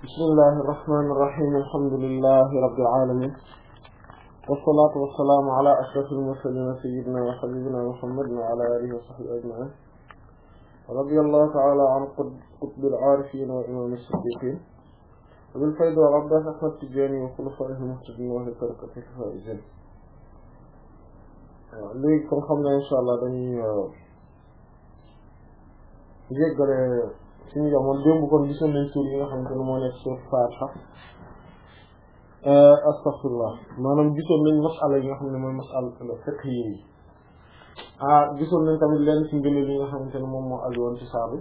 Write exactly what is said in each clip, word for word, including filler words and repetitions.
bismillahi irrahmani irrahim alhamdulillahi rabbil alamin wassalatu wassalamu ala ashrafil mursalin sayyidina wa habibina muhammadin wa ala alihi wa sahbihi ajma'in radiyallahu ta'ala an qutbil arifin wa imam as-siddiqin wa bil fayd wa abbas ahmad tijani wa khulafa'ihil muhtadin wa ahli tariqatihi al-faizin. léegi comme xam na insha Allah dañuy jéggale suñu jamono démb kon gisoon nañ tur yi nga xamante ne moo nekk sur Fatiha astaghfirullah maanaam gisoon nañ masala yi nga xam ne mooy masala fiqh yi ah gisoon nañ tamit leen ci ngëneel yi nga xamante ne moom moo aju woon ci saa bi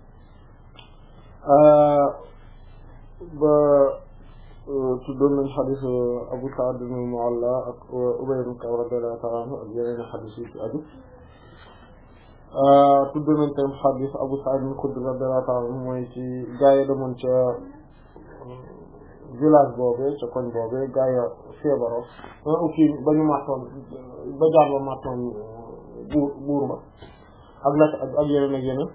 ba tuddoon nañ xadis Abu Sa'id al-Mu'alla ak Ubay ibn Ka'b radiyallahu ta'ala anhu ak yeneen xadis yi ci aju tudd nañ tam xadis Abu Sa'id al-Khudri radiyallahu ta'ala anhu mooy ci gaa yi demoon ca village boobee ca koñ boobee gaa yi feebaro kii ba ñu màttoon ba jaar ba màttoon buur buur ba ak la ak yeneen ak yeneen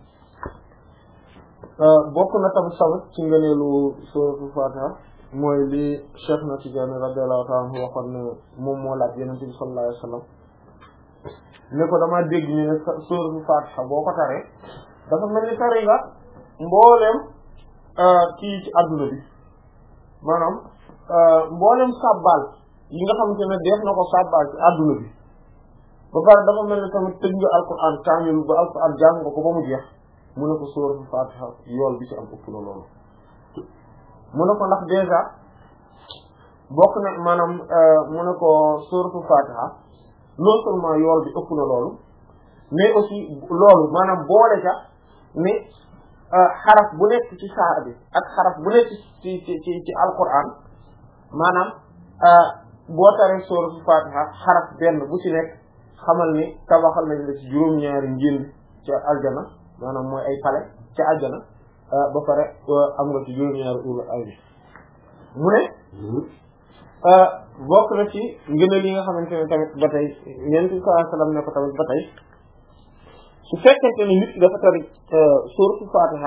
bokk na tamit tamit ci ngëneelu suratul Fatiha mooy li Cheikh na Tidiane radiyallahu ta'ala anhu waxoon ne moom moo laaj Yonent bi sallallahu alayhi wa sallam ne ko dama dégg ñu ne suratul Fatiha boo ko taree dafa mel ni tari nga mbooleem kii ci adduna bi maanaam mbooleem sàbbaal yi nga xamante ne def na ko sàbbaal ci adduna bi ba pare dafa mel ni tamit tëj nga alquran kaamil ba alquran jàng nga ko ba mu jeex mu ne ko suratul Fatiha yool bi ci am ëpp na loolu mu ne ko ndax déjà bokk na maanaam mu ne ko suratul Fatiha non seulement yool bi ëpp na loolu mais aussi loolu maanaam boole ca ne xaraf bu nekk ci saar bi ak xaraf bu nekk ci ci ci ci alquran maanaam boo taree suratul Fatiha xaraf benn bu ci nekk xamal ni tabaxal nañ la ci juróom-ñaari njël ci aljana maanaam mooy ay pale ci aljana ba pare am nga ci juróom-ñaari ur ay mu ne bokk na ci ngëneel yi nga xamante ne tamit ba tey Yonent bi sallallahu alayhi wasallam ne ko tamit ba tey su fekkente ne nit ki dafa tari suuratul Fatiha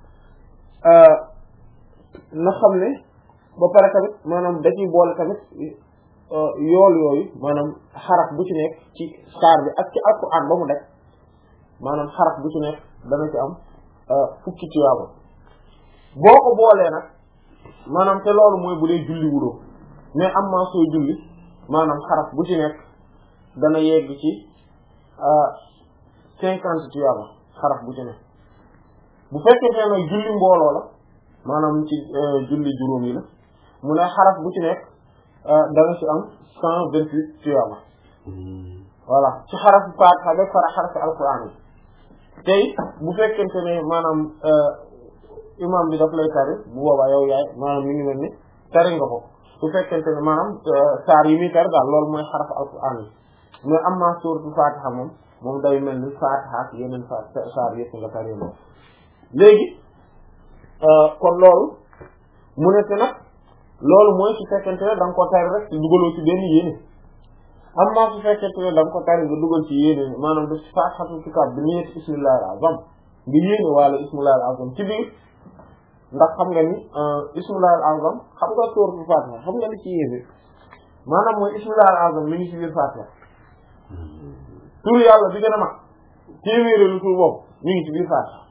na xam ne ba pare tamit maanaam da ciy boole tamit yool yooyu maanaam xaraf bu ci nekk ci saar bi ak ci Alxuraan ba mu def maanaam xaraf bu ci nekk dana ci am fukki tiyaaba boo ko boolee nag maanaam te loolu mooy bu dee julli wuloo mais am maa sooy julli maanaam xaraf bu ci nekk dana yegg ci cinquante tiyaaba xaraf bu ci nekk bu fekkee ne julli mbooloo la maanaam ci julli juróom yi la mu ne xaraf bu ci nekk dana ci am cent vingt huit tiyaaba voilà ci xaraf Faatiha ba fara xaraf alquran yi tey bu fekkente ne maanaam imam bi daf lay tari bu boobaa yow yaay maanaam mi ngi mel ni tari nga ko bu fekkente ne maanaam saar yi muy tari daal loolu mooy xaraf alquran yi mais am naa suuratul Fatiha moom moom day mel ni Fatiha ak yeneen sa saar yëpp nga tari loolu léegi kon loolu mu ne te nag loolu mooy su fekkente ne da nga ko tari rek ci dugaloo ci benn yéene am naa su fekkente ne da nga ko tari nga dugal ci yéene maanaam daf ci Faatihatul kitaab bi niyyati ismillahil azam nga yéene wala ismillahil azam ci biir ndax xam nga ni ismillahil azam xam nga suuratul Fatiha xam nga li ci yéene maanaam mooy ismillahil azam mi ngi ci biir Fatiha tur yàlla bi gën a mag téeméeri lu tur boobu mi ngi ci biir Fatiha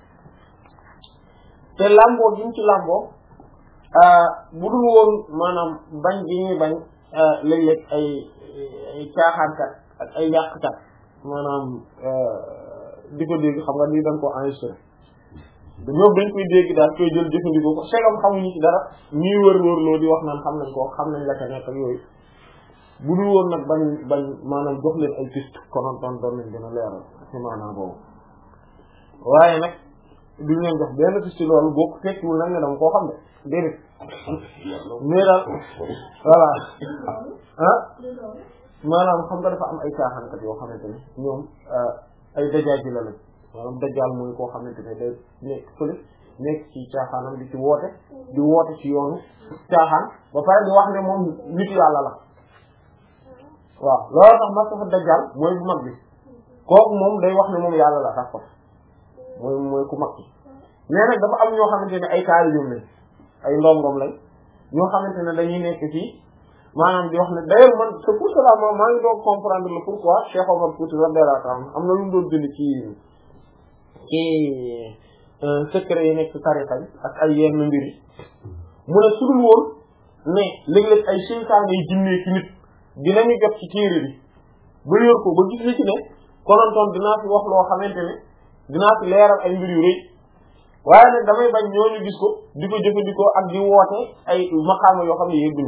te lamboo gi ñu ci lamboo bu dul woon maanaam bañ gi ñuy bañ léeg-léeg ay ay caaxaankat ak ay yàqkat maanaam di ko dégg xam nga ni dañ ko enregistré ñoom dañ koy dégg daal koy jël jëfandikoo ko segam xamuñu ci dara ñuy wër wër loo di wax naan xam nañ ko xam nañ la ca nekk ak yooyu bu dul woon nag bañ bañ maanaam jox leen ay piste konoon doon doon nañ gën a leeral ci maanaam boobu waaye nag duñ leen jox benn piste loolu boo ko tekkiwul nag ne dama koo xam ne déedéet mais daal voilà ah maanaam xam nga dafa am ay caaxaankat yoo xamante ne ñoom ay dajaaji la lañ maanaam dajaal mooy koo xamante ne day nekk fële nekk ci caaxaanam di ci woote di woote ci yoonu caaxaan ba pare di wax ne moom nit yàlla la waaw loolu tax Masiixu Dajjaal mooy bu mag bi kooku moom day wax ne moom yàlla la sax ko mooy mooy ku mag bi mais nag dafa am ñoo xamante ne ay taalibeem lañ ay ndongom lañ ñoo xamante ne dañuy nekk fii maanaam di wax ne d'ailleurs man c'est pour cela ma maa ngi doon comprendre le pourquoi Cheikh Omar Fouti radiyallahu anhu am na lu mu doon bind ci ci secret yi nekk ci tariqa bi ak ay yenn mbir yi mu ne su dul woon ne léeg-léeg ay seytaane yi jinnee ci nit dinañu jot ci téere bi ba yor ko ba gis li ci ne konontoon dinaa fi wax loo xamante ne dinaa fi leeral ay mbir yu rëy waaye nag damay bañ ñooñu gis ko di ko jëfandikoo ak di woote ay maqaama yoo xam ne yëgguñu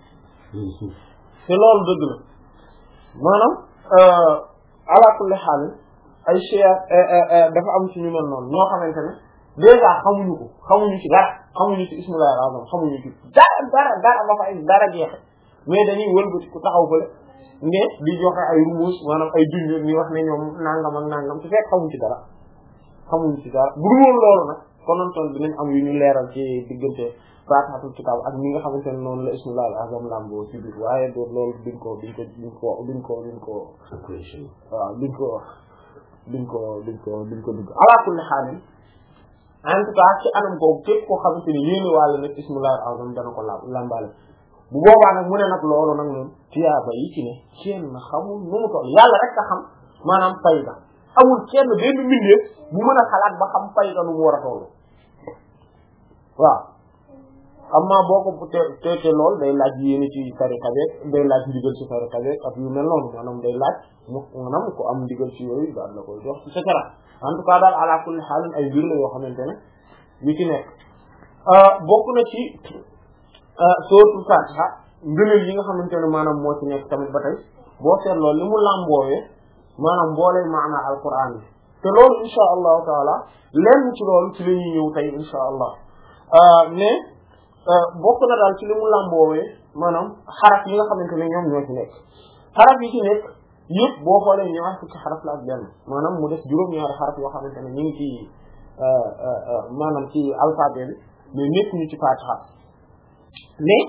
te loolu dëgg la maanaam ala kulli xaal ay cheikh dafa am ci ñu mel noonu ñoo xamante ne déjà xamuñu ko xamuñu ci dara xamuñu ci ismullahi al-azam xamuñu ci dara dara dara ba fa ay dara jeexe mais dañuy wëlbati ku taxaw fële ne di joxe ay rumus maanaam ay junj ni wax ne ñoom nangam ak nangam te fekk xamuñu ci dara xamuñu ci dara bu dul woon loolu nag konontoon dinañ am yu ñu leeral ci diggante faatihatul kitaab ak ñi nga xamante ne noonu la ismullahi al-azam lamboo ci biir waaye doo loolu duñ ko duñ ko duñ ko duñ ko duñ ko waaw duñ ko duñ ko duñ ko duñ ko dugg ala kulli xaal en tout cas ci anam boobu képp koo xamante ni yéene wàlla nag ismullahi al-azam dana ko la lambaale bu boobaa nag mu ne nag loolu nag moom tiyaaba yi ci ne kenn xamul nu mu toll yàlla rek a xam maanaam fayda amul kenn benn mbindeef bu mën a xalaat ba xam fayda nu mu war a toll waaw amma boo ko te te lool day laaj yéene ci tariqa beeg day laaj ndigal ci tariqa beeg ak yu mel noonu maanaam day laaj mu maanaam ko am ndigal ci yooyu daal la koy jox et cetera en tout cas daal ala kulli xaal ay mbir la yoo xamante ne yu ci nekk bokk na ci suratul Fatiha ngëneel yi nga xamante ne maanaam moo ci nekk tamit ba tey boo seetloo li mu làmboowee maanaam mboolee maana alquran bi te loolu insha allahu taala lenn ci loolu ci la ñuy ñëw tey insha allah mais bokk na daal ci li mu làmboowee maanaam xaraf yi nga xamante ne ñoom ñoo ci nekk xaraf yi ci nekk yëpp boo xoolee ñaar fukki xaraf la ak benn maanaam mu def juróom-ñaari xaraf yoo xamante ne ñu ngi ci maanaam ci alphabet bi mais nekk ñu ci Fatiha mais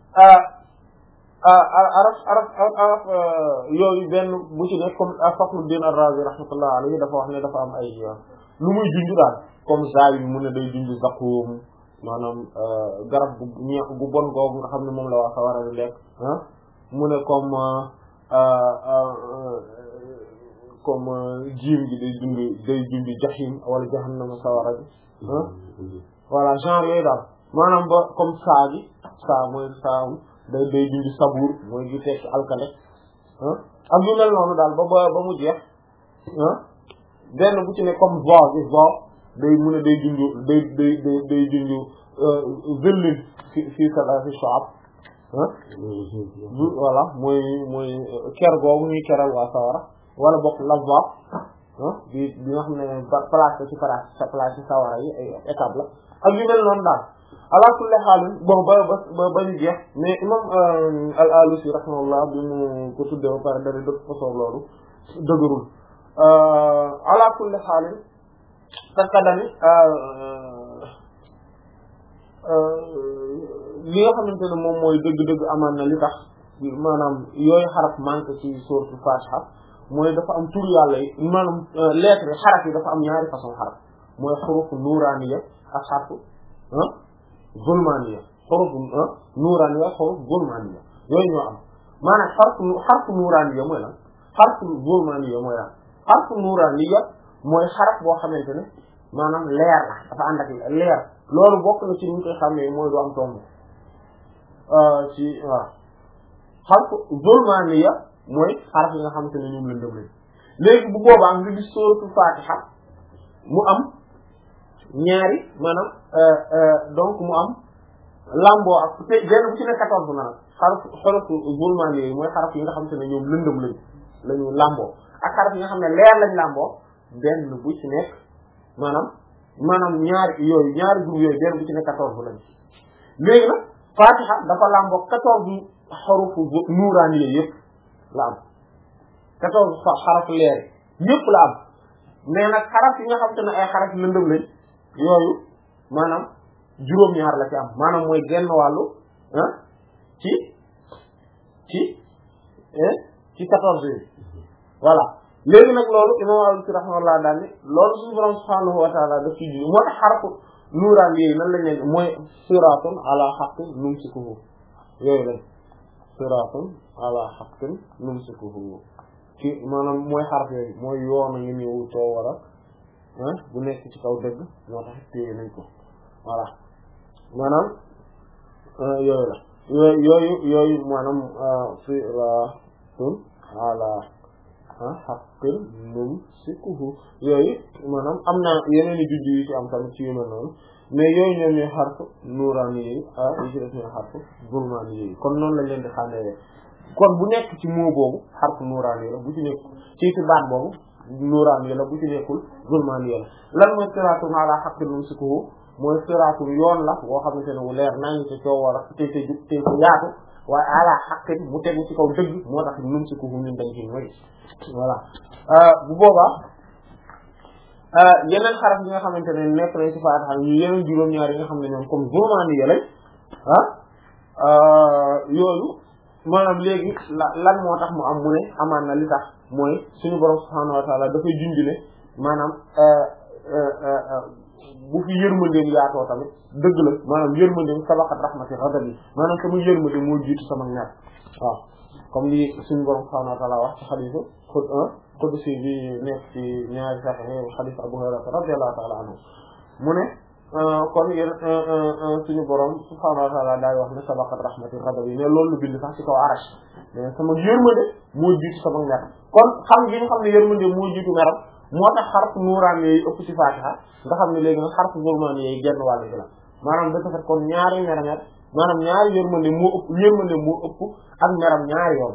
araf araf araf yooyu benn bu ci nekk comme Fakhruddin Ar-Razi rahmatullah alayhi dafa wax ne dafa am ay lu muy junj daal comme zayi mu ne day junj zakum maanaam garab bu ñeex bu bon googu nga xam ne moom la waa sawara di lekk ah mu ne comme comme jiim gi day junj day junj jahim wala jahannama sawara bi ah voilà genre yooyu daal maanaam ba comme saa gi saa mooy saa day day junj sabuur mooy gi tekki alkale ah ak yu mel noonu daal ba ba ba mu jeex ah benn bu ci ne comme vo bi vo day mu ne day junj day day day day junj zillin fi fi sa fi shaab ah voilà mooy mooy ker googu ñuy keral waa sawara wala bokk lavab ah bi bi nga xam ne place ci place sa place ci sawara yi ay étape la ak yu mel noonu daal ala kulli xaal bon ba ba ba ñu jeex mais imam al-Alusi rahimahullah bi mu ko tuddee ba pare dara dëpp façon loolu dëgërul ala kulli xaal parce que dani li nga xamante ne moom mooy dëgg-dëgg amaan na li tax maanaam yooyu xaraf manque ci sourate Fatiha mooy dafa am tur yàlla yi maanaam lettre xaraf yi dafa am ñaari façon xaraf mooy xurufu nuuraaniya ak xarfu ah zulmaaniya xurufu nuuraaniya xurufu zulmaaniya yooyu ñoo am maanaam xarfu xarfu nuuraaniya mooy lan xarfu zulmaaniya mooy lan xarfu nuuraaniya mooy xaraf boo xamante ne maanaam leer la dafa ànd ak leer loolu bokk na ci ñu koy xamee mooy du am tomb ci waaw xarfu zulmaaniya mooy xaraf yi nga xamante ne ñoom lañ dem lañ léegi bu boobaa nga gis sourate Fatiha mu am ñaari maanaam donc mu am lamboo ak te benn bu ci ne quatorze na nag xaraf xarafu zulmaaniya yi mooy xaraf yi nga xamante ne ñoom lëndëm lañ lañu lamboo ak xaraf yi nga xam ne leer lañ lamboo benn bu ci nekk maanaam maanaam ñaari yooyu ñaari groupe yooyu benn bu ci ne quatorze lañ léegi nag Fatiha dafa lamboo quatorze xarufu nuuraaniya yëpp la am quatorze xarafu leer yëpp la am mais nag xaraf yi nga xamante ne ay xaraf lëndëm lañ yooyu maanaam juróom-ñaar la ci am maanaam mooy genn wàllu ah ci ci ci quatorze yi voilà léegi nag loolu imam al-Alusi rahimahullah daal ni loolu suñu borom subhanahu wa ta'ala daf ci ji moo tax xarfu nuuraan yi nan lañ leen mooy siraatun ala haqqin numsikuhu yooyu lañ siraatun ala haqqin numsikuhu ci maanaam mooy xaraf yooyu mooy yoon ngi ñëw too war a bu nekk ci kaw dëgg moo tax téye nañ ko voilà maanaam yooyu la yooyu yooyu yooyu maanaam siraatun ala haqqin numsikuhu yooyu maanaam am na yeneen i judd yu ci am tamit ci yu mel noonu mais yooyu ñoom ñooy xarfu nuuraani yi ah yi ci def ñooy xarfu zulmaani yi kon noonu lañ leen di xàmmee kon bu nekk ci moo boobu xarfu nuuraani yi la bu ci nekk ci ci baat boobu nuuraani yi la bu ci nekkul zulmaani yi la lan mooy siraatun ala haqqin numsikuhu mooy siraatu yoon la boo xamante ne wu leer nañu ci coow war a te te te yaatu waaye ala haqqin mu tegu ci kaw dëgg moo tax numsikuhu ñun dañ ciy moy voilà bu boobaa yeneen xaraf yi nga xamante ne nekk nañ ci Faatiha ñu yeneen juróom-ñaar yi nga xam ne ñoom comme zulmaani yi lañ ah yooyu maanaam léegi la lan moo tax mu am mu ne amaan na li tax mooy suñu borom subhaanahu wa taala dafay junj ne maanaam bu fi yërmandeem yaatoo tamit dëgg la maanaam yërmandeem sabaqat rahmati ghadabi maanaam sama yërmande moo jiitu sama ñaar waaw comme li suñu borom subhaanahu wa taala wax ci xadiisu xud un qudsi bi nekk ci ñaari sax xadiis Abu Hurayra radiyallahu taala anhu mu ne kon yéen suñu borom subhaanahu wa taala daay wax ne sabaqat rahmati ghadabi mais loolu lu bind sax ci kaw arash mais sama yërmande moo jiitu sama ñaar kon xam gi ñu xam ne yërmande moo jiitu meram moo tax xarfu nuuraan yooyu ëpp ci Faatiha nga xam ne léegi nag xarfu zulmaan yooyu genn wàll gi la maanaam dafa fekk kon ñaari mer mer maanaam ñaari yërmande moo ëpp yërmande moo ëpp ak meram ñaari yoon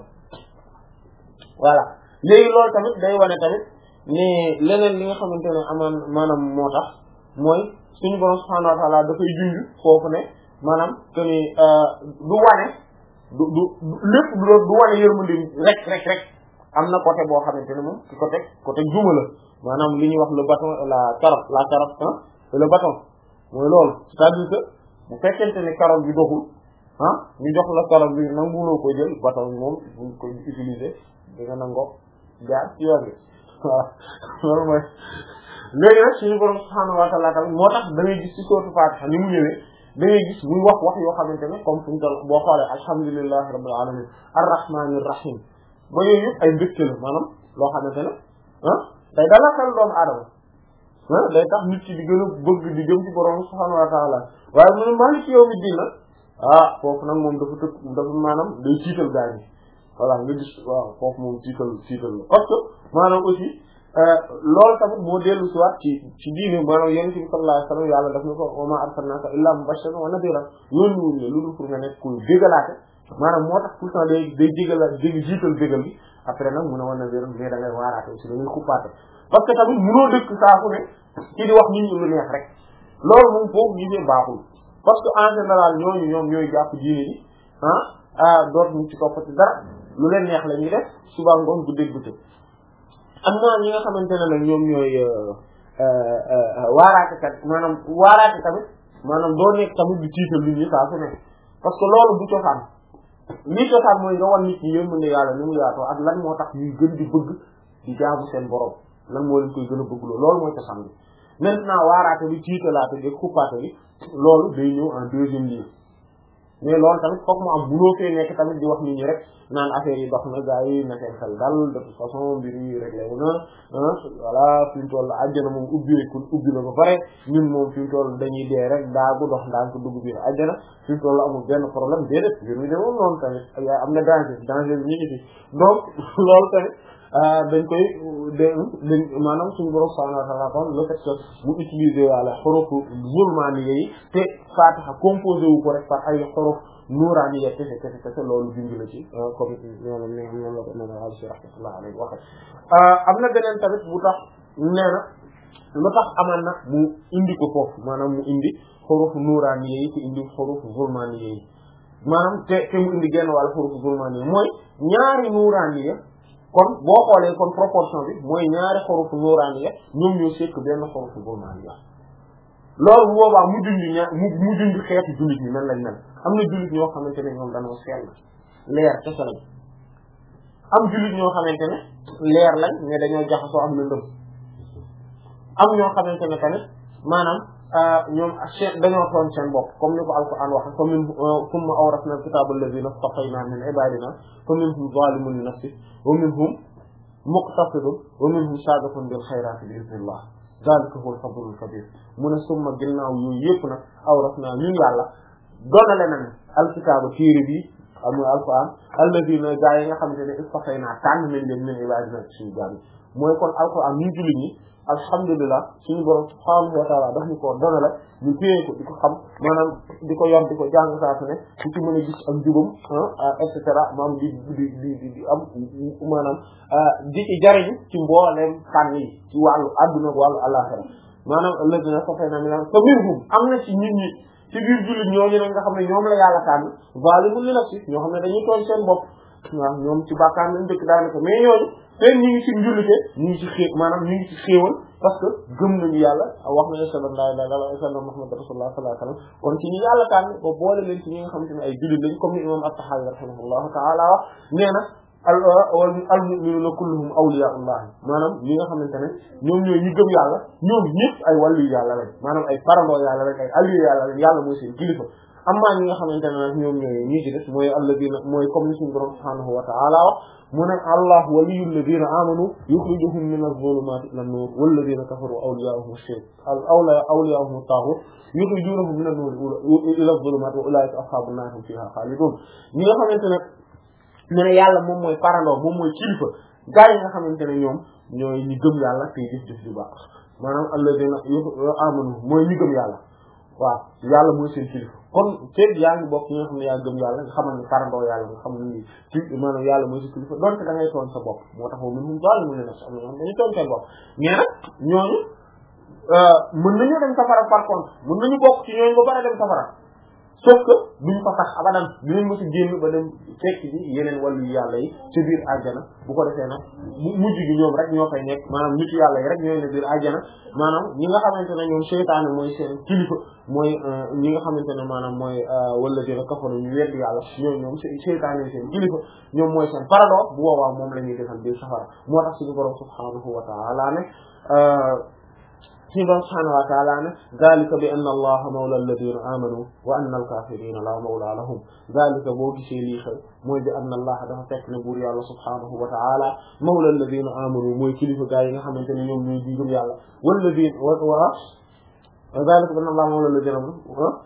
voilà léegi loolu tamit day wane tamit ne leneen li nga xamante ne amaan maanaam moo tax mooy suñu borom subhaanahu wa ta'ala dafay junj foofu ne maanaam que ni du wane du du lépp du du wane yërmande rek rek rek am na côté boo xamante ne moom ci côté côté juma la maanaam li ñuy wax le bâton et la carotte la carotte hein et le bâton mooy loolu c'est-à-dire que bu fekkente ne carotte bi doxul ah ñu jox la carotte bi nag mënoo ko jël bâton bi moom buñ koy utiliser di nga nangoo jaar ci yoon bi waaw loolu mooy léegi nag suñu borom subhaanahu wa ta'ala tamit moo tax da ngay gis ci sourate Fatiha ni mu ñëwee da ngay gis muy wax wax yoo xamante ne comme fu mu toll boo xoolee alhamdulillahi rabbil alamin arrahmanir rahim ba yooyu yëpp ay mbégte la maanaam loo xamante ne ah day dalal xel doomu aadama ah day tax nit ki di gën a bëgg di jëm ci borom subhaanahu wa ta'ala waaye mu ne maaliki yawmi diin nag ah foofu nag moom dafa tëkk dafa maanaam day tiital gaa yi voilà nga gis waaw foofu moom tiital tiital la parce que maanaam aussi loolu tamit moo dellu si waat ci ci diine maanaam yonent bi sallallahu alayhi wa sallam yàlla daf na ko wa maa arsalnaaka illaa mubashiran wa nadiiran yónni wuñ la lu dul pour nga nekk kuy bégalaate maanaam moo tax tout le temps day day jégala dég jiital bégal bi après nag mun a wan nadiiran mais da ngay waaraate aussi da ngay xuppaate parce que tamit munoo dëkk saa fu ne ci di wax nit ñi lu neex rek loolu moom foofu gisee baaxul parce que en général ñooñu ñoom ñooy jàpp diine ji ah doot ñu ci toppati dara lu leen neex la ñuy def suba ngoon guddeeg bëccëg am na ñi nga xamante ne nag ñoom ñooy waaraate kat maanaam waaraate tamit maanaam doo nekk tamit di tiital nit ñi saa su ne parce que loolu bu cosaan li cosaan mooy nga wan nit ñi yërmande yàlla ni mu yaatoo ak lan moo tax ñuy gën di bëgg di jaamu seen borom lan moo leen koy gën a bëgg loolu loolu mooy cosaan bi maintenant waaraate bi tiitalaate bi xuppaate bi loolu day ñëw en deuxième lieu mais loolu tamit foog mu am bunoo fee nekk tamit di wax nit ñi rek naan affaire yi dox na gars yi na seen xel dal de toute façon mbir yi réglé wu na voilà fi mu toll àjjana moom ubbi rekul ubbi la ba pare ñun moom fi mu toll dañuy dee rek daagu dox ndànk dugg biir àjjana fi mu toll amul benn problème déedéet mbir mi de moom noonu tamit yaa am na danger danger bi ñu ngi fi donc loolu tamit dañ koy dañ maanaam suñu borom subhanahu wa ta'ala kon le fait que mu utiliser wala xorofu zulmaani yi te Fatiha composé wu ko rek par ay xorof nuuraani yi kese kese kese loolu junj la ci comme ñoom ñoom ñoom la ko mën a alsi rahmatullah alayhi waxe am na beneen tamit bu tax nee na lu tax amaan na mu indi ko foofu maanaam mu indi xorofu nuuraani yi te indi xorofu zulmaani yi maanaam te te mu indi genn wàll xorofu zulmaani yi mooy ñaari nuuraani yi kon boo xoolee kon proportion bi mooy ñaari xorofu nuuraani ya ñoom ñoo sekk benn xorofu zulmaani ya loolu bu boobaa mu dund ña mu mu dund xeetu jullit ñi nan lañ mel am na jullit ñoo xamante ne ñoom dañoo sell leer kese lañ am jullit ñoo xamante ne leer lañ mais dañoo jaxasoo am lëndëm am ñoo xamante ne tamit maanaam ñoom dañoo toon seen bopp comme ni ko alquran waxe fa min summa awrasna alkitaba alladhina istafayna min ibadina fa minhum zalimun li nafsihi wa minhum muqtasidun wa minhum sabiqun bil khayrati bi idhnillah zalika huwa al-fadlul kabir mu ne summa ginnaaw yooyu yëpp nag awrasna ñun yàlla doonale nañ alkitaba téere bi amul alquran alladhina gaa yi nga xamante ne istafayna tànn nañ leen min ibadina suñu jaam mooy kon alquran ñu jullit ñi alhamdulilah suñu borom subhanahu wa ta'ala daf ñu ko donale ñu téye ko di ko xam maanaam di ko yor di ko jàng saa su ne ci ci mën a gis ak jubam et cetera maanaam di di di di am maanaam di ci jariñ ci mbooleem fànn yi ci wàllu adduna wàllu àllaxira maanaam alladina safayna min fa minhum am na ci nit ñi ci biir jullit ñooñu nag nga xam ne ñoom la yàlla tànn zalimun li nafsi ñoo xam ne dañuy tooñ seen bopp waaw ñoom ci bàkkaar lañ dëkk daanaka mais ñooñu teen ñi ngi ci njullite ñi ngi ci xée maanaam ñi ngi ci xéewal parce que gëm nañu yàlla wax nañu sallallahu alayhi wa sallam Muhammad rasulullah sallallahu alayhi wa sallam kon ci ñi yàlla tànn ba boole leen ci ñi nga xamante ne ay jullit lañ comme ni imam at-Tahawi rahimahullahu ta'ala wax nee na al al mu'minuna kulluhum awliya'ullah maanaam ñi nga xamante ne ñoom ñooy ñi gëm yàlla ñoom ñëpp ay wàllu yàlla lañ maanaam ay parandoo yàlla lañ ay allié yàlla lañ yàlla mooy seen kilifa amma ñi nga xamante ne nag ñoom ñooy ñi ci des mooy alladina mooy comme ni suñu borom subhanahu wa ta'ala wax mu ne allah waliyul ladina amanu yukhrijuhum min adh-dhulumati ila an-nur wal ladina kafaru awliya'uhum ash-shaytan awliya awliya'uhum at-taghut yukhrijunahum min an-nur ila adh-dhulumati wa ulaika ashabun nar hum fiha khalidun ñi nga xamante ne mu ne yàlla moom mooy parandoo moom mooy kilifa gaa yi nga xamante ne ñoom ñooy ñi gëm yàlla tey def def lu baax maanaam alladina amanu mooy ñi gëm yàlla waaw yàlla mooy seen kilifa kon feeg yaa ngi bokk ñi nga xam ne yaa gëm yàlla nga xamal ne parandoo yàlla nga xam ne ci maanaam yàlla mooy seen kilifa donte da ngay toon sa bopp moo tax moom ñun daal mu ne nag am na ñoo xam dañuy toon seen bopp mais nag ñooñu mën nañu dem safara par contre mën nañu bokk ci ñooñu ba pare dem safara sauf que duñ fa tax abadan dinañ mës a génn ba dem fekk ji yeneen wàllu yàlla yi ci biir àjjana bu ko defee nag mujj gi ñoom rek ñoo fay nekk maanaam nitu yàlla yi rek ñooy ne biir àjjana maanaam ñi nga xamante ne ñoom seytaane mooy seen kilifa mooy ñi nga xamante ne maanaam mooy wala dina kafaru ñu weddi yàlla ñoom ñoom seytaane seen kilifa ñoom mooy seen parandoo bu boobaa moom la ñuy defal biir safara moo tax suñu borom subhanahu wa ta'ala ne suñu borom subhanahu wa ta'ala ne zalika bi anna allaha mawla alladhina amanu wa anna al-kafirina la mawla lahum zalika boo gisee lii xew mooy bi anna allaha dafa fekk ne buur yàlla subhanahu wa ta'ala mawla alladhina amanu mooy kilifa gaa yi nga xamante ne ñoom ñooy di gëm yàlla walladhina wa zalika bi anna allaha mawla alladhina amanu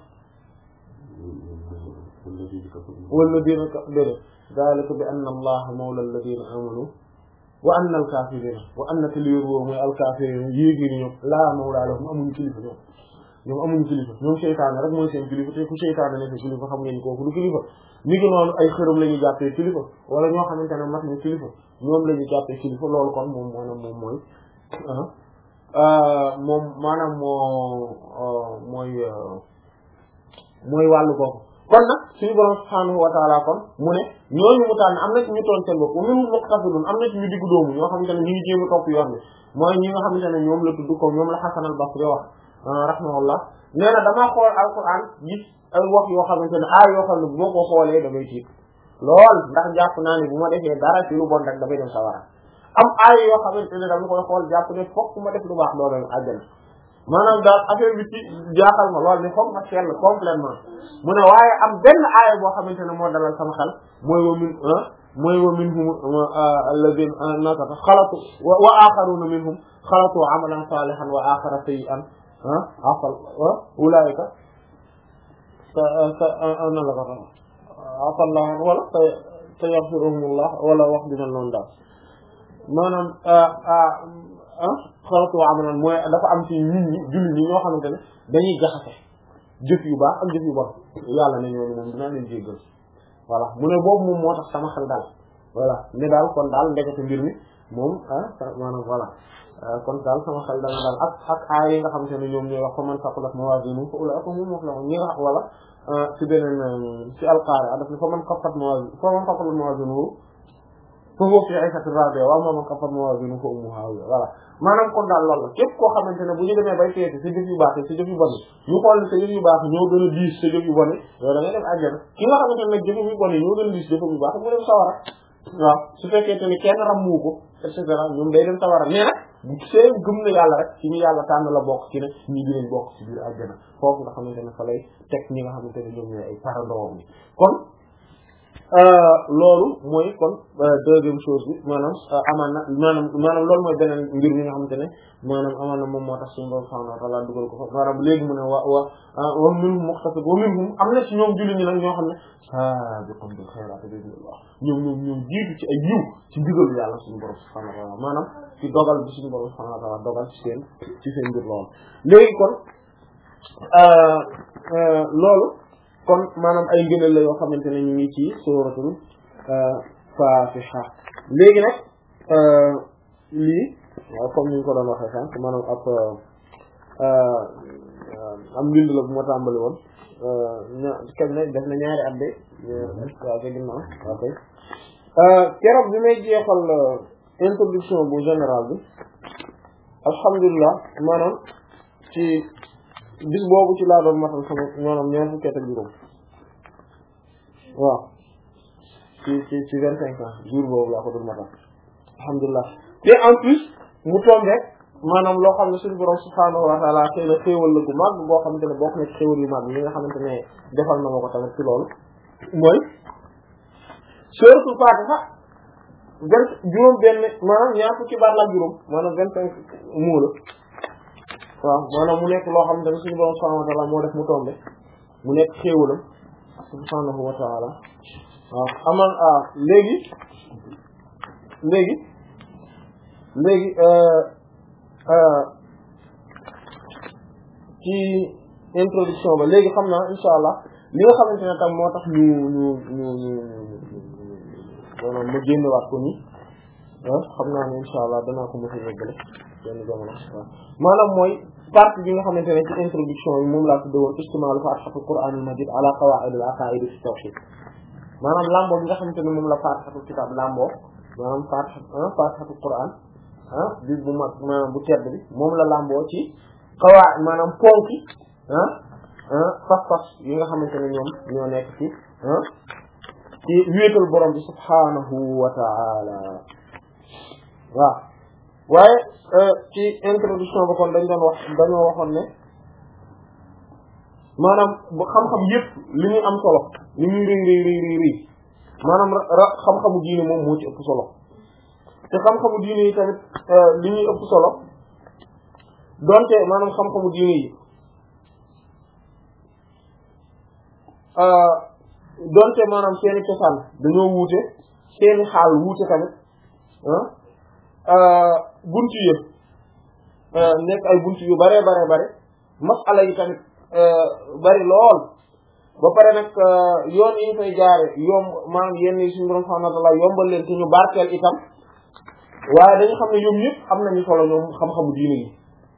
walladhina kafaru zalika bi anna allaha mawla alladhina amanu wa anna al-kafirina wa anna te liir woo mooy al-kafirina yéegéeni ñoom laa mawla lahum amuñu kilifa ñoom ñoom amuñu kilifa ñoom seytaane rek mooy seen kilifa te ku seytaane nekk kilifa xam ngeen kooku du kilifa ni ngi noonu ay xërëm la ñuy jàppee kilifa wala ñoo xamante ne mat ñu kilifa ñoom la ñuy jàppee kilifa loolu kon moom maanaam moom mooy moom maanaam moo mooy mooy wàllu kooku kon nag suñu borom subhanahu wa ta'ala kon mu ne ñooñu mu tànn am na ci ñu toon seen bopp wa minhum muqtasidun am na ci ñu diggu doomu ñoo xamante ne ñu ngi jéem a topp yoon bi mooy ñi nga xamante ne ñoom la tudd ko ñoom la Hasan al-Basri wax rahimahullah nee na damaa xool alquran gis ay wax yoo xamante ne aay yoo xam ne boo ko xoolee damay tiit lool ndax jàpp naa ne bu ma defee dara ci lu bon rek damay dem sawara am aay yoo xamante ne dama koy xool jàpp ne fokk ma def lu baax doo dem àjjana maanaam daal affaire bi ci jaaxal ma lool ne foog ma seetlu complètement mu ne waaye am benn aaya boo xamante ne moo dalal sama xel mooy wa min mooy wa minhum alladhina nakata xalatu wa axaruna minhum xalatu amalan salihan wa axara sayyi'an afal ulaika sa sa na la ko afallah wala sa sa yaghfiruhumullah wala wax dina noonu daal maanaam xalatu amalan mooy dafa am ci nit ñi jullit ñi ñoo xamante ne dañuy jaxase jëf yu baax ak jëf yu bon yàlla ne ñooñu moom dinaa leen jéggal voilà mu ne boobu moom moo tax sama xel daal voilà ne daal kon daal ndekete mbir mi moom ah maanaam voilà kon daal sama xel dana daal ak ak aay yi nga xamante ne ñoom ñooy wax fa man saqulat mawazinuhu fa ulaa'ika humul muflihun ñi nga wala ci beneen ci al-Qari'a daf ne fa man khaffat mawazinuhu fa man khaffat mawazinuhu fa huwa fi 'ishatin raadiya wa ammaa man khaffat mawazinuhu fa ummuhu haawiya voilà maanaam kon daal loolu la képp koo xamante ne bu ñu demee bay seeti sa jëf yu baax yi sa jëf yu bon yi ñu xool sa jëf yu baax ñoo gën a diis sa jëf yu bon yi yow da ngay dem àjjana ki nga xamante ne nag jëf yu bon yi ñoo gën a diis jëf yu baax mu dem sawara waaw su fekkee te ni kenn rammu ko et cetera ñoom day dem sawara mais nag bu see gëm na yàlla rek ci ñu yàlla tànn la bokk ci ne ñi dinañ bokk ci biir àjjana foofu nga xamante ne fa lay teg ñi nga xamante ne ñoom ñooy ay parandoom bi kon loolu mooy kon deuxième chose bi maanaam amaan na maanaam maanaam loolu mooy beneen mbir mi nga xamante ne maanaam amaan na moom moo tax suñu borom subhanahu wa ta'ala dugal ko fa maanaam léegi mu ne wa wa wa minhum muqtasid wa minhum am na ci ñoom julli ñi nag ñoo xam ne sabiqun bil khayrat bi idhnillah ñoom ñoom ñoom jiitu ci ay yiw ci ndigalu yàlla suñu borom subhanahu wa ta'ala maanaam ci dogal bi suñu borom subhanahu wa ta'ala dogal ci seen ci seen mbir loolu léegi kon loolu kon maanaam ay ngëneel la yoo xamante ne ñu ngi ci suratul Fatiha léegi nag lii comme ni ñu ko doon waxee sànq maanaam ab am mbind la bu ma tàmbali woon ña kañ na def na ñaari at de waaw kay ginnaaw waaw kay keroog bi may jeexal introduction bu général bi alhamdulilah maanaam ci bis boobu ci laa doon matal sama maanaam ñaar fukki at ak juróom waaw ci ci ci vingt cinq ans jour boobu laa ko doon matal alhamdulilah te en plus mu tombe maanaam loo xam ne suñu borom subhaanahu wa ta'ala xëy na xéewal la gu mag boo xamante ne bokk na ci xéewal yu mag yi nga xamante ne defal na ma ko tamit ci loolu mooy suratul Fatiha vingt juróom benn maanaam ñaar fukki baat la juróom maanaam vingt cinq moo la waaw maanaam mu nekk loo xamante ne suñu borom subhanahu wa ta'ala moo def mu tombe mu nekk xéewalam subhanahu wa ta'ala waaw aman ah léegi léegi léegi ci introduction ba léegi xam naa insha allah li nga xamante ne tam moo tax ñu ñu ñu ñu maanaam ma génnewaat ko nii xam naa ne insha allah danaa ko mos a yeggale benn jamono waaw maanaam mooy partie bi nga xamante ne ci introduction bi moom laa tudde woon istimaalu faatihatul qur'aanil majiid ala qawaa'idil aqaa'id fi tawhiid maanaam lamboo bi nga xamante ne moom la faatihatul kitaab lamboo maanaam faatiha faatihatul qur'aan ah bi bu mag maanaam bu tedd bi moom la lamboo ci qawaa maanaam ponki ah ah fas-fas yi nga xamante ne ñoom ñoo nekk ci ah ci wéetal borom bi subhaanahu wa ta'ala waaw waaye ci introduction ba kon dañ doon wax dañoo waxoon ne maanaam bu xam-xam yëpp li ñuy am solo li ñuy rëy rëy rëy rëy rëy maanaam ra xam-xamu diine moom moo ci ëpp solo te xam-xamu diine yi tamit li ñuy ëpp solo donte maanaam xam-xamu diine yi donte maanaam seeni cosaan dañoo wuute seeni xaal wuute tamit ah buntu yëpp nekk ay buntu yu bare bare bare masala yi tamit bari lool ba pare nag yoon yi ñu koy jaare yomb maanaam yenn yi suñu borom subhanahu wa ta'ala yombal leen te ñu barkeel itam waaye dañu xam ne ñoom ñëpp am nañu solo ñoom xam-xamu diine yi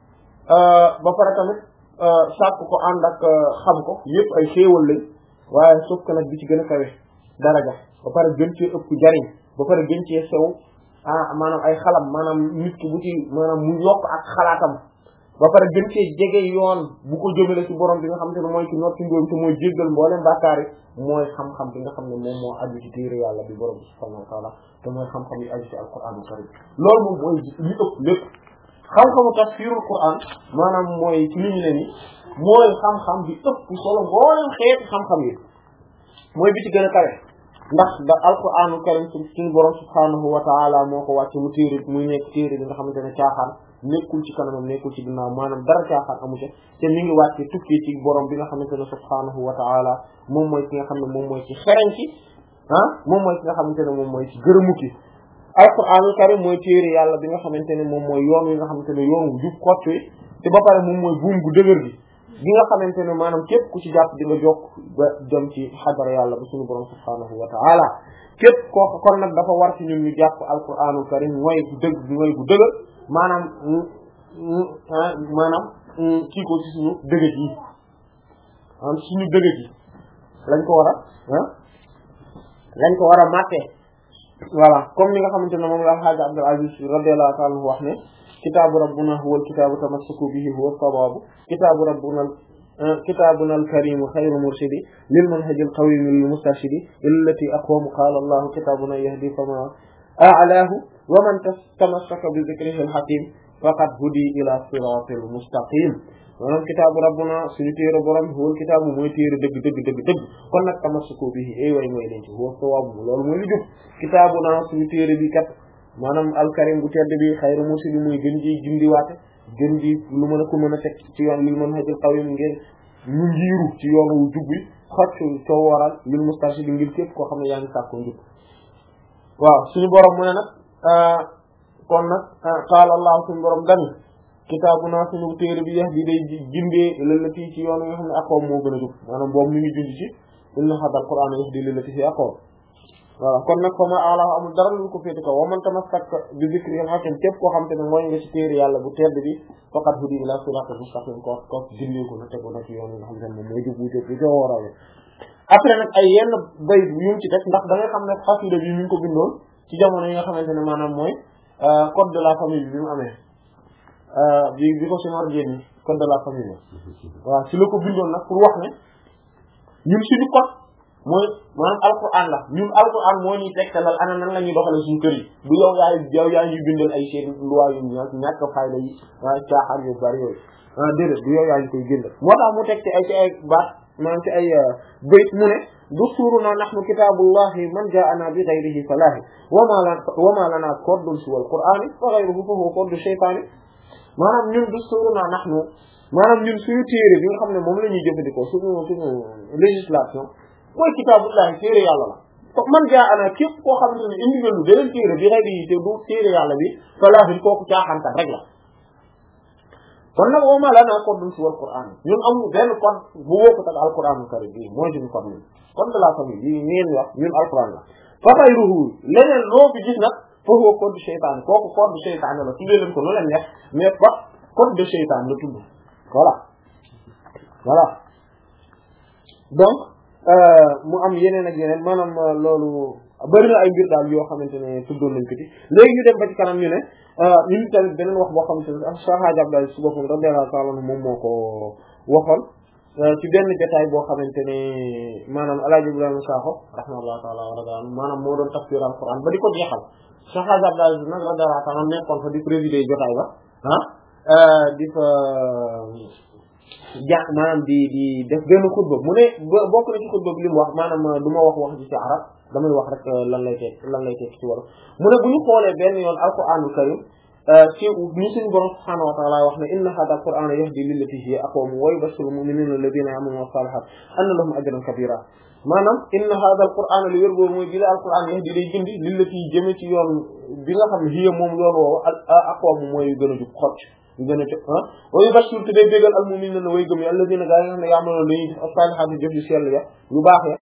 ba pare tamit sàkk ko ànd ak xam ko yëpp ay xéewal lañ waaye sauf que nag bi ci gën a kawe daraja ba pare gën cee ëpp jariñ ba pare gën cee sew ah maanaam ay xalam maanaam nit ki bu ci maanaam mu yokk ak xalaatam ba pare gën cee jege yoon bu ko jëmale ci borom bi nga xamante ne mooy ci noppi ndóom te mooy jéggal mboolem bàkkaar yi mooy xam-xam bi nga xam ne moom moo aju ci téere yàlla bi borom bi subhanahu wa ta'ala te mooy xam-xam yi aju ci alquranul karim loolu moom mooy li ëpp lépp xam-xamu tafsirul quran maanaam mooy ci li ñu ne ni mooy xam-xam bi ëpp solo mboolem xeeti xam-xam yi mooy bi ci gën a kawe ndax da alquranul karim suñu borom subhanahu wa ta'ala moo ko wàcce mu téere muy nekk téere bi nga xamante ne caaxaan nekkul ci kanamam nekkul ci ginnaaw maanaam dara caaxaan amu ci te mi ngi wàcce tukkee ci borom bi nga xamante ne subhanahu wa ta'ala moom mooy ki nga xam ne moom mooy ci xereñ ci ah moom mooy ki nga xamante ne moom mooy ci gërëmu ki alquranul karim mooy téere yàlla bi nga xamante ne moom mooy yoon wi nga xamante ne yoon wu jub xott wi te ba pare moom mooy buum gu dëgër gi bi nga xamante ne maanaam képp ku ci jàpp di nga jokk ba dem ci xadara yàlla ba suñu borom subhanahu wa ta'ala képp koo kon nag dafa war ci ñun ñu jàpp alquranul karim mooy bu dëgg mooy bu dëgër maanaam maanaam kii ko ci suñu dëgëj yi maanaam suñu dëgëj yi lañ ko war a ah lañ ko war a màttee voilà comme ni nga xamante ne moom la Haaji Abdul Aziz radiyallahu ta'ala anhu wax ne kitaabu rabbuna huwa al-kitaabu tamassaku bihi huwa as-sawaabu kitaabu rabbuna kitaabuna al-kariimu xayru murshidi lil manhaji al-qawiimi lil mustarshidi illati aqwamu qaala Allahu kitaabuna yahdi famaa a'laahu wa man tamassaka bi dhikrihi al-hakiim faqad hudi ila siratil mustaqim maanaam kitaabu rabbuna suñu téere borom huwal kitaabu mooy téere dëgg dëgg dëgg dëgg kon nag tamassuku bihi ay way mooy leen ci huwa sawaabu loolu mooy lu jub kitaabuna suñu téere bi kat maanaam alkarim bu tedd bi xayru mursili muy gën ji gindiwaate gën ji lu mën a ko mën a teg ci yoon lil manhajil qawim ngeen ñu ngiiru ci yoon wu jub bi xocc coo waral lil mustarshid ngir képp koo xam ne yaa ngi sàkko njub waaw suñu borom mu ne nag kon nag qaala allah suñu borom dani kitaabuna suñu téere bi yahdi day gindee lillati ci yoon nga xam ne aqwam moo gën a jub maanaam boobu mi ngi jundi ci inna hadal qur'ana yahdi lillati fi aqwam voilà kon nag fa ma ala amul dara lu ko féete ko wa man tamassaka bi zikri hakim képp koo xam te ne mooy nga ci téere yàlla bu tedd bi faqad hudi ila siratal mustaqim ko ko gindee ko na tegu na ci yoon nga xam ne moom mooy jub bu jub bu joo war a après nag ay yenn bayt yu ci teg ndax da nga xam ne xasida bi ñu ngi ko bindoon ci jamono yi nga xamante ne maanaam mooy code de la famille bi bi mu amee bi bi ko Senghor génne code de la famille waaw ci la ko bindoon nag pour wax ne ñun suñu code mooy maanaam alquran la ñun alquran moo ñuy tegtalal ana nan la ñuy doxale suñu kër yi du yow yaay yow yaa ñuy bindal ay seen loi yu ñàkk ñàkk fayda yi waaye caaxaan yu bari yooyu ah déedéet du yow yaa ñu koy bindal moo tax mu teg ci ay ci ay baat maanaam ci ay bayt mu ne dusturuna nahnu kitabullahi man ja'ana bi ghayrihi falahi wama lana wama lana koddul si wal qur'ani fa ghayruhu fa huwa koddu shaytani maanaam ñun dusturuna nahnu maanaam ñun suñu téere bi nga xam ne moom la ñuy jëfandikoo suñu suñu législation mooy kitaabullahi téere yàlla la man ja'ana képp koo xam ne indi nga lu beneen téere bi ghayrihi te du téere yàlla bi falahi kooku caaxaankat rek la kon nag wama lana koddul si wal qur'ani ñun amuñu benn code bu wokkut ak alquranul karim bi mooy suñu code ñun code de la famille yi ngeen wax ñun alquran la fa ghayruhu leneen loo fi gis nag fa huwa code de seytaane kooku code de seytaane la tuddee leen ko lu leen neex mais pas code de seytaane la tudd voilà voilà donc mu am yeneen ak yeneen maanaam loolu bari na ay mbir daal yoo xamante ne tuddoon nañ ko ci léegi ñu dem ba ci kanam ñu ne ñun tamit beneen wax boo xamante ne Cheikh Hadj Abdoulaye si boppam radiyallahu ta'ala anhu moom moo ko waxoon ci benn jotaay boo xamante ne maanaam El Hadj Ibrahima Sakho rahimahullahu ta'ala wa radiyallahu anhu maanaam moo doon tafsir al-Qur'an ba di ko jeexal Cheikh Hadj Abdoulaye nag radiyallahu ta'ala nekkoon fa di présider jotaay ba ah di fa jàq maanaam di di def benn xutba mu ne bokk na ci xutba bi li mu wax maanaam du ma wax wax ji ci arab damay wax rek lan lay teg lan lay teg ci wolof mu ne bu ñu xoolee benn yoon alquranul karim ci ni suñu borom subhanahu wa ta'ala wax ne inna hadha alqur'ana yahdi lillati hiya aqwam wa yubashshiru al-mu'minina alladhina ya'maluna as-salihat anna lahum ajran kabira maanaam inna hadha alqur'ana li wér boobu mooy bi la alquran yahdi day gindi lillati jëme ci yoon bi nga xam ne hiya moom yoon woowu aqwam mooy gën a jub xocc yu gën a jub ah wa yubashshiru te day bégal al-mu'minina way gëm yi alladhina gaa yi nga xam ne ya'maluna dañuy def as-salihat jëf yu sell ya yu baax ya